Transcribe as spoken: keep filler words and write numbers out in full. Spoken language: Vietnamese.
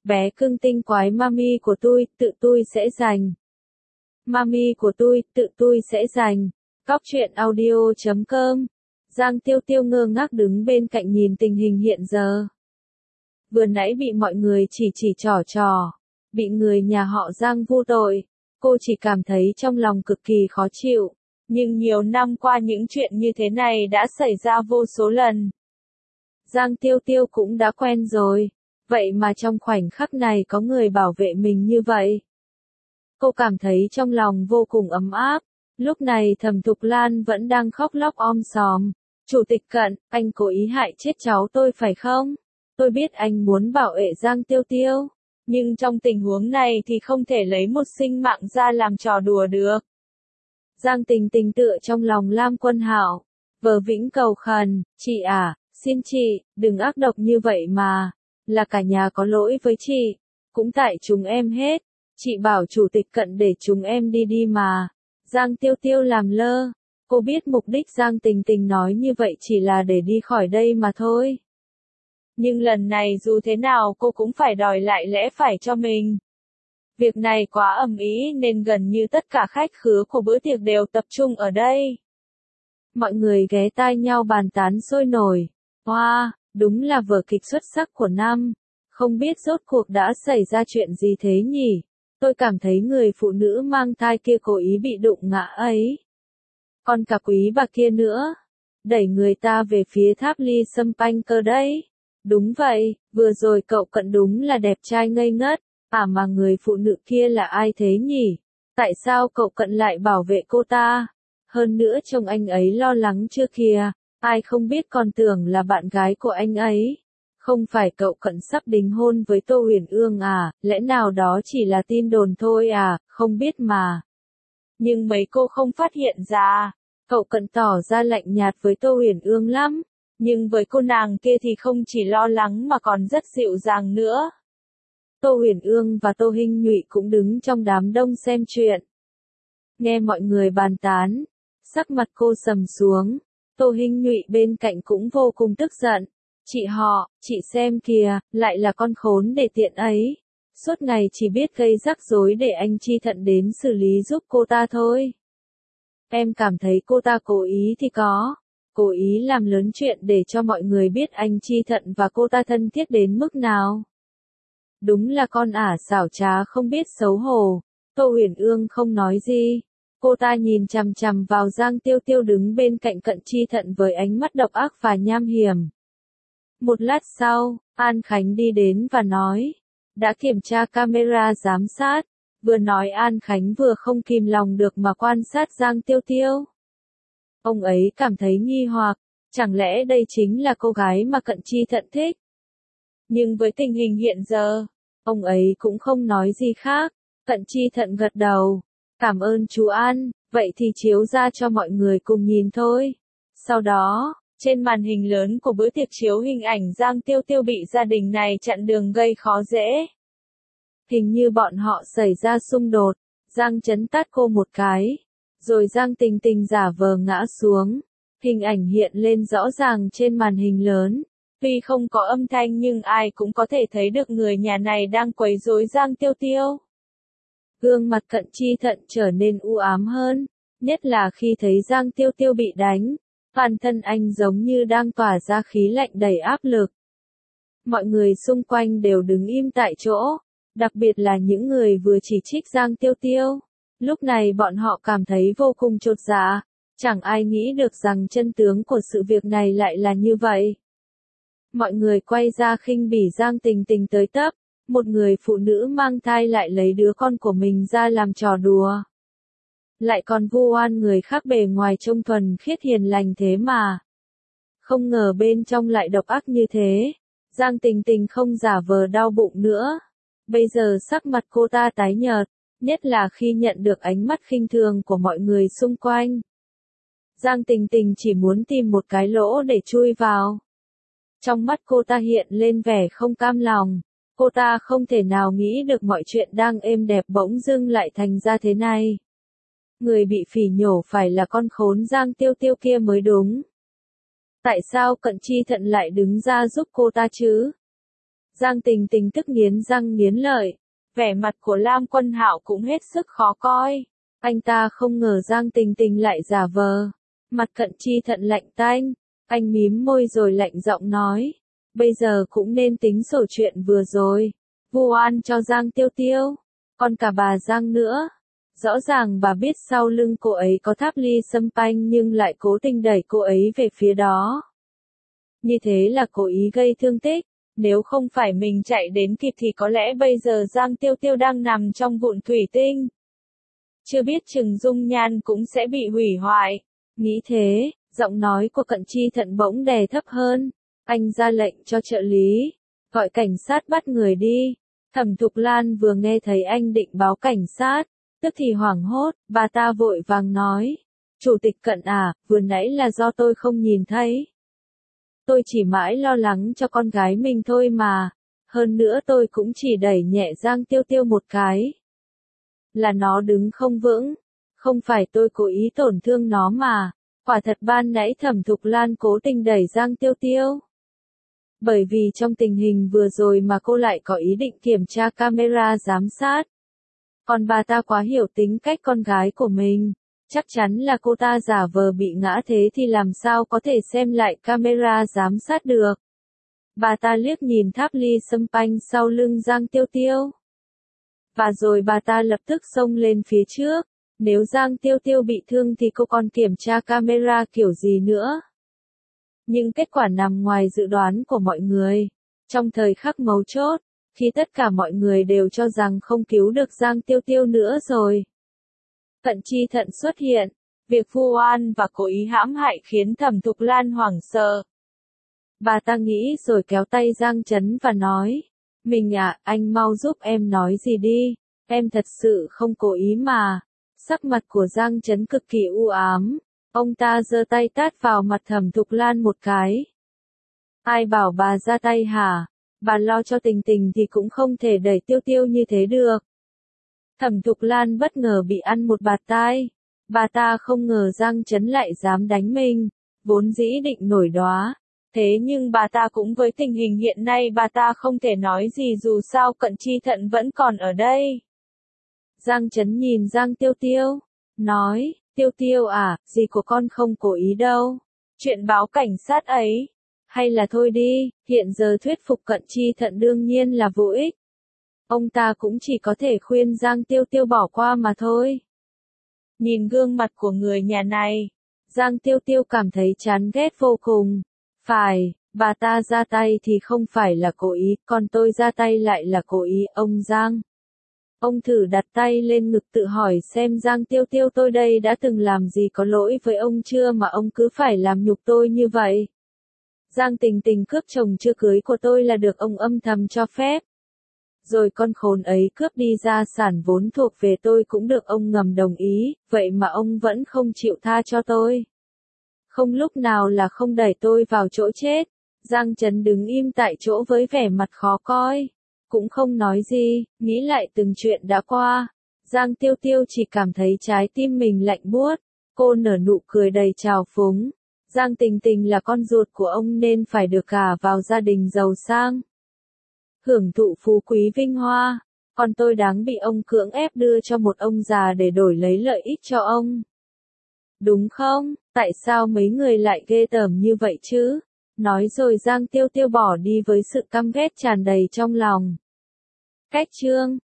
bé cưng tinh quái mami của tôi, tự tôi sẽ giành. Mami của tôi, tự tôi sẽ giành. Cóc truyện audio chấm com. Giang Tiêu Tiêu ngơ ngác đứng bên cạnh nhìn tình hình hiện giờ. Vừa nãy bị mọi người chỉ chỉ trỏ trò, bị người nhà họ Giang vu tội, cô chỉ cảm thấy trong lòng cực kỳ khó chịu. Nhưng nhiều năm qua những chuyện như thế này đã xảy ra vô số lần. Giang Tiêu Tiêu cũng đã quen rồi, vậy mà trong khoảnh khắc này có người bảo vệ mình như vậy. Cô cảm thấy trong lòng vô cùng ấm áp. Lúc này Thẩm Thục Lan vẫn đang khóc lóc om sòm. Chủ tịch Cận, anh cố ý hại chết cháu tôi phải không? Tôi biết anh muốn bảo vệ Giang Tiêu Tiêu, nhưng trong tình huống này thì không thể lấy một sinh mạng ra làm trò đùa được. Giang Tình Tình tựa trong lòng Lam Quân Hạo, vờ vĩnh cầu khẩn, chị à, xin chị, đừng ác độc như vậy mà, là cả nhà có lỗi với chị, cũng tại chúng em hết, chị bảo chủ tịch Cận để chúng em đi đi mà. Giang Tiêu Tiêu làm lơ, cô biết mục đích Giang Tình Tình nói như vậy chỉ là để đi khỏi đây mà thôi. Nhưng lần này dù thế nào cô cũng phải đòi lại lẽ phải cho mình. Việc này quá ầm ĩ nên gần như tất cả khách khứa của bữa tiệc đều tập trung ở đây. Mọi người ghé tai nhau bàn tán sôi nổi. Wow, đúng là vở kịch xuất sắc của năm. Không biết rốt cuộc đã xảy ra chuyện gì thế nhỉ? Tôi cảm thấy người phụ nữ mang thai kia cố ý bị đụng ngã ấy. Còn cả quý bà kia nữa. Đẩy người ta về phía tháp ly sâm panh cơ đấy. Đúng vậy, vừa rồi cậu Cận đúng là đẹp trai ngây ngất. À mà người phụ nữ kia là ai thế nhỉ? Tại sao cậu Cận lại bảo vệ cô ta? Hơn nữa trông anh ấy lo lắng chưa kìa, ai không biết còn tưởng là bạn gái của anh ấy. Không phải cậu Cận sắp đính hôn với Tô Huyền Ương à, lẽ nào đó chỉ là tin đồn thôi à, không biết mà. Nhưng mấy cô không phát hiện ra, cậu Cận tỏ ra lạnh nhạt với Tô Huyền Ương lắm, nhưng với cô nàng kia thì không chỉ lo lắng mà còn rất dịu dàng nữa. Tô Huyền Ương và Tô Hinh Nhụy cũng đứng trong đám đông xem chuyện. Nghe mọi người bàn tán, sắc mặt cô sầm xuống, Tô Hinh Nhụy bên cạnh cũng vô cùng tức giận. Chị họ, chị xem kìa, lại là con khốn để tiện ấy. Suốt ngày chỉ biết gây rắc rối để anh Chi Thận đến xử lý giúp cô ta thôi. Em cảm thấy cô ta cố ý thì có. Cố ý làm lớn chuyện để cho mọi người biết anh Chi Thận và cô ta thân thiết đến mức nào. Đúng là con ả xảo trá không biết xấu hổ. Tô Huyền Ương không nói gì. Cô ta nhìn chằm chằm vào Giang Tiêu Tiêu đứng bên cạnh Cận Chi Thận với ánh mắt độc ác và nham hiểm. Một lát sau, An Khánh đi đến và nói, đã kiểm tra camera giám sát, vừa nói An Khánh vừa không kìm lòng được mà quan sát Giang Tiêu Tiêu. Ông ấy cảm thấy nghi hoặc, chẳng lẽ đây chính là cô gái mà Cận Chi Thận thích? Nhưng với tình hình hiện giờ, ông ấy cũng không nói gì khác. Cận Chi Thận gật đầu, cảm ơn chú An, vậy thì chiếu ra cho mọi người cùng nhìn thôi. Sau đó, trên màn hình lớn của bữa tiệc chiếu hình ảnh Giang Tiêu Tiêu bị gia đình này chặn đường gây khó dễ. Hình như bọn họ xảy ra xung đột, Giang chấn tát cô một cái, rồi Giang Tình Tình giả vờ ngã xuống. Hình ảnh hiện lên rõ ràng trên màn hình lớn. Tuy không có âm thanh nhưng ai cũng có thể thấy được người nhà này đang quấy rối Giang Tiêu Tiêu. Gương mặt Cận Chi Thận trở nên u ám hơn, nhất là khi thấy Giang Tiêu Tiêu bị đánh. Toàn thân anh giống như đang tỏa ra khí lạnh đầy áp lực. Mọi người xung quanh đều đứng im tại chỗ, đặc biệt là những người vừa chỉ trích Giang Tiêu Tiêu. Lúc này bọn họ cảm thấy vô cùng chột dạ, chẳng ai nghĩ được rằng chân tướng của sự việc này lại là như vậy. Mọi người quay ra khinh bỉ Giang Tình Tình tới tấp, một người phụ nữ mang thai lại lấy đứa con của mình ra làm trò đùa. Lại còn vu oan người khác bề ngoài trông thuần khiết hiền lành thế mà. Không ngờ bên trong lại độc ác như thế. Giang Tình Tình không giả vờ đau bụng nữa. Bây giờ sắc mặt cô ta tái nhợt, nhất là khi nhận được ánh mắt khinh thường của mọi người xung quanh. Giang Tình Tình chỉ muốn tìm một cái lỗ để chui vào. Trong mắt cô ta hiện lên vẻ không cam lòng. Cô ta không thể nào nghĩ được mọi chuyện đang êm đẹp bỗng dưng lại thành ra thế này. Người bị phỉ nhổ phải là con khốn Giang Tiêu Tiêu kia mới đúng. Tại sao Cận Chi Thận lại đứng ra giúp cô ta chứ? Giang Tình Tình tức nghiến răng nghiến lợi. Vẻ mặt của Lam Quân Hạo cũng hết sức khó coi. Anh ta không ngờ Giang Tình Tình lại giả vờ. Mặt Cận Chi Thận lạnh tanh. Anh mím môi rồi lạnh giọng nói. Bây giờ cũng nên tính sổ chuyện vừa rồi. Vu oan cho Giang Tiêu Tiêu. Còn cả bà Giang nữa. Rõ ràng bà biết sau lưng cô ấy có tháp ly sâm panh nhưng lại cố tình đẩy cô ấy về phía đó. Như thế là cố ý gây thương tích. Nếu không phải mình chạy đến kịp thì có lẽ bây giờ Giang Tiêu Tiêu đang nằm trong vụn thủy tinh. Chưa biết chừng dung nhan cũng sẽ bị hủy hoại. Nghĩ thế, giọng nói của Cận Chi Thận bỗng đè thấp hơn. Anh ra lệnh cho trợ lý. Gọi cảnh sát bắt người đi. Thẩm Thục Lan vừa nghe thấy anh định báo cảnh sát. Tức thì hoảng hốt, bà ta vội vàng nói. Chủ tịch Cận à, vừa nãy là do tôi không nhìn thấy. Tôi chỉ mãi lo lắng cho con gái mình thôi mà. Hơn nữa tôi cũng chỉ đẩy nhẹ Giang Tiêu Tiêu một cái. Là nó đứng không vững. Không phải tôi cố ý tổn thương nó mà. Quả thật ban nãy Thẩm Thục Lan cố tình đẩy Giang Tiêu Tiêu. Bởi vì trong tình hình vừa rồi mà cô lại có ý định kiểm tra camera giám sát. Còn bà ta quá hiểu tính cách con gái của mình. Chắc chắn là cô ta giả vờ bị ngã thế thì làm sao có thể xem lại camera giám sát được. Bà ta liếc nhìn tháp ly sâm panh sau lưng Giang Tiêu Tiêu. Và rồi bà ta lập tức xông lên phía trước. Nếu Giang Tiêu Tiêu bị thương thì cô còn kiểm tra camera kiểu gì nữa. Nhưng kết quả nằm ngoài dự đoán của mọi người. Trong thời khắc mấu chốt, khi tất cả mọi người đều cho rằng không cứu được Giang Tiêu Tiêu nữa rồi. Cận Chi Thận xuất hiện, việc vu oan và cố ý hãm hại khiến Thẩm Thục Lan hoảng sợ. Bà ta nghĩ rồi kéo tay Giang Chấn và nói, mình à, anh mau giúp em nói gì đi, em thật sự không cố ý mà. Sắc mặt của Giang Chấn cực kỳ u ám, ông ta giơ tay tát vào mặt Thẩm Thục Lan một cái. Ai bảo bà ra tay hả? Bà lo cho Tình Tình thì cũng không thể đẩy Tiêu Tiêu như thế được. Thẩm Thục Lan bất ngờ bị ăn một bạt tai. Bà ta không ngờ Giang Chấn lại dám đánh mình, vốn dĩ định nổi đoá. Thế nhưng bà ta cũng với tình hình hiện nay bà ta không thể nói gì dù sao Cận Chi Thận vẫn còn ở đây. Giang Chấn nhìn Giang Tiêu Tiêu, nói, Tiêu Tiêu à, gì của con không cố ý đâu. Chuyện báo cảnh sát ấy. Hay là thôi đi, hiện giờ thuyết phục Cận Chi Thận đương nhiên là vô ích. Ông ta cũng chỉ có thể khuyên Giang Tiêu Tiêu bỏ qua mà thôi. Nhìn gương mặt của người nhà này, Giang Tiêu Tiêu cảm thấy chán ghét vô cùng. Phải, bà ta ra tay thì không phải là cố ý, còn tôi ra tay lại là cố ý, ông Giang. Ông thử đặt tay lên ngực tự hỏi xem Giang Tiêu Tiêu tôi đây đã từng làm gì có lỗi với ông chưa mà ông cứ phải làm nhục tôi như vậy. Giang Tình Tình cướp chồng chưa cưới của tôi là được ông âm thầm cho phép. Rồi con khốn ấy cướp đi gia sản vốn thuộc về tôi cũng được ông ngầm đồng ý, vậy mà ông vẫn không chịu tha cho tôi. Không lúc nào là không đẩy tôi vào chỗ chết. Giang Chấn đứng im tại chỗ với vẻ mặt khó coi. Cũng không nói gì, nghĩ lại từng chuyện đã qua. Giang Tiêu Tiêu chỉ cảm thấy trái tim mình lạnh buốt. Cô nở nụ cười đầy trào phúng. Giang Tình Tình là con ruột của ông nên phải được gả vào gia đình giàu sang. Hưởng thụ phú quý vinh hoa, còn tôi đáng bị ông cưỡng ép đưa cho một ông già để đổi lấy lợi ích cho ông. Đúng không? Tại sao mấy người lại ghê tởm như vậy chứ? Nói rồi Giang Tiêu Tiêu bỏ đi với sự căm ghét tràn đầy trong lòng. Cách chương